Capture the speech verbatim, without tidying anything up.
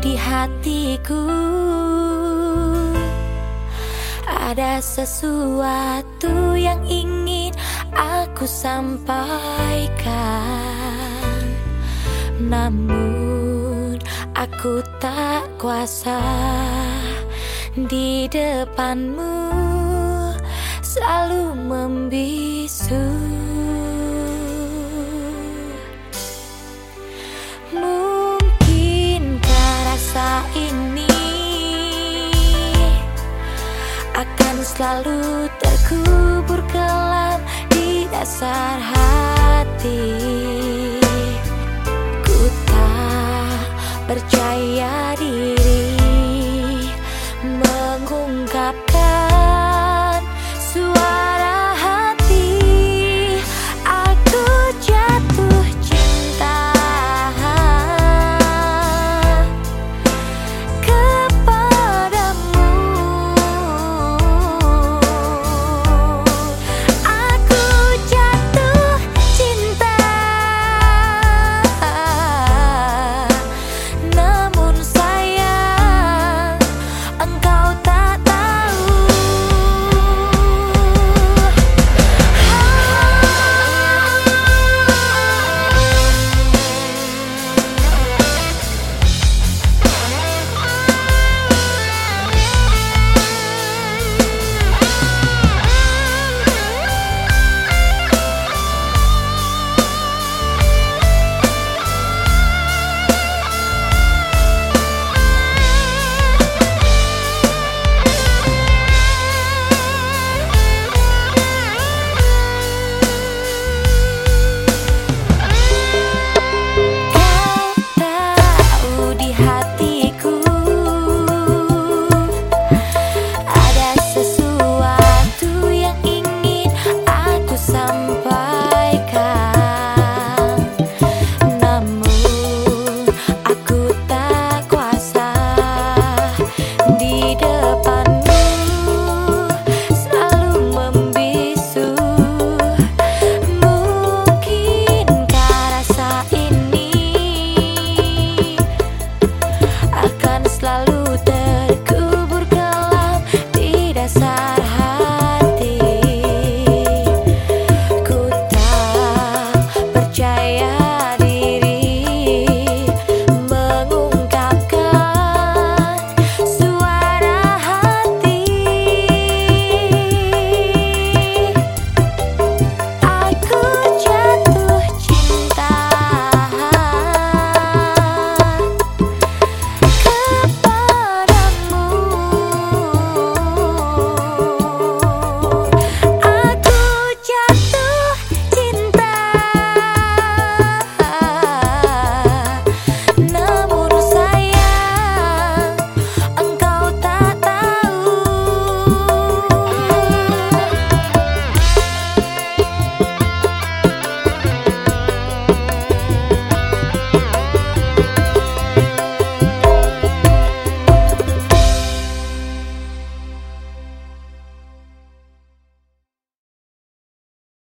di hatiku ada sesuatu yang ingin aku sampaikan, namun aku tak kuasa di depanmu selalu membisu. Mungkinkah rasa ini akan selalu terkubur kelam di dasar hati. Ku tak percaya diri mengungkapkan suara hati. Aku jatuh cinta kepadamu. Aku jatuh cinta, namun sayang engkau tak tahu. Selalu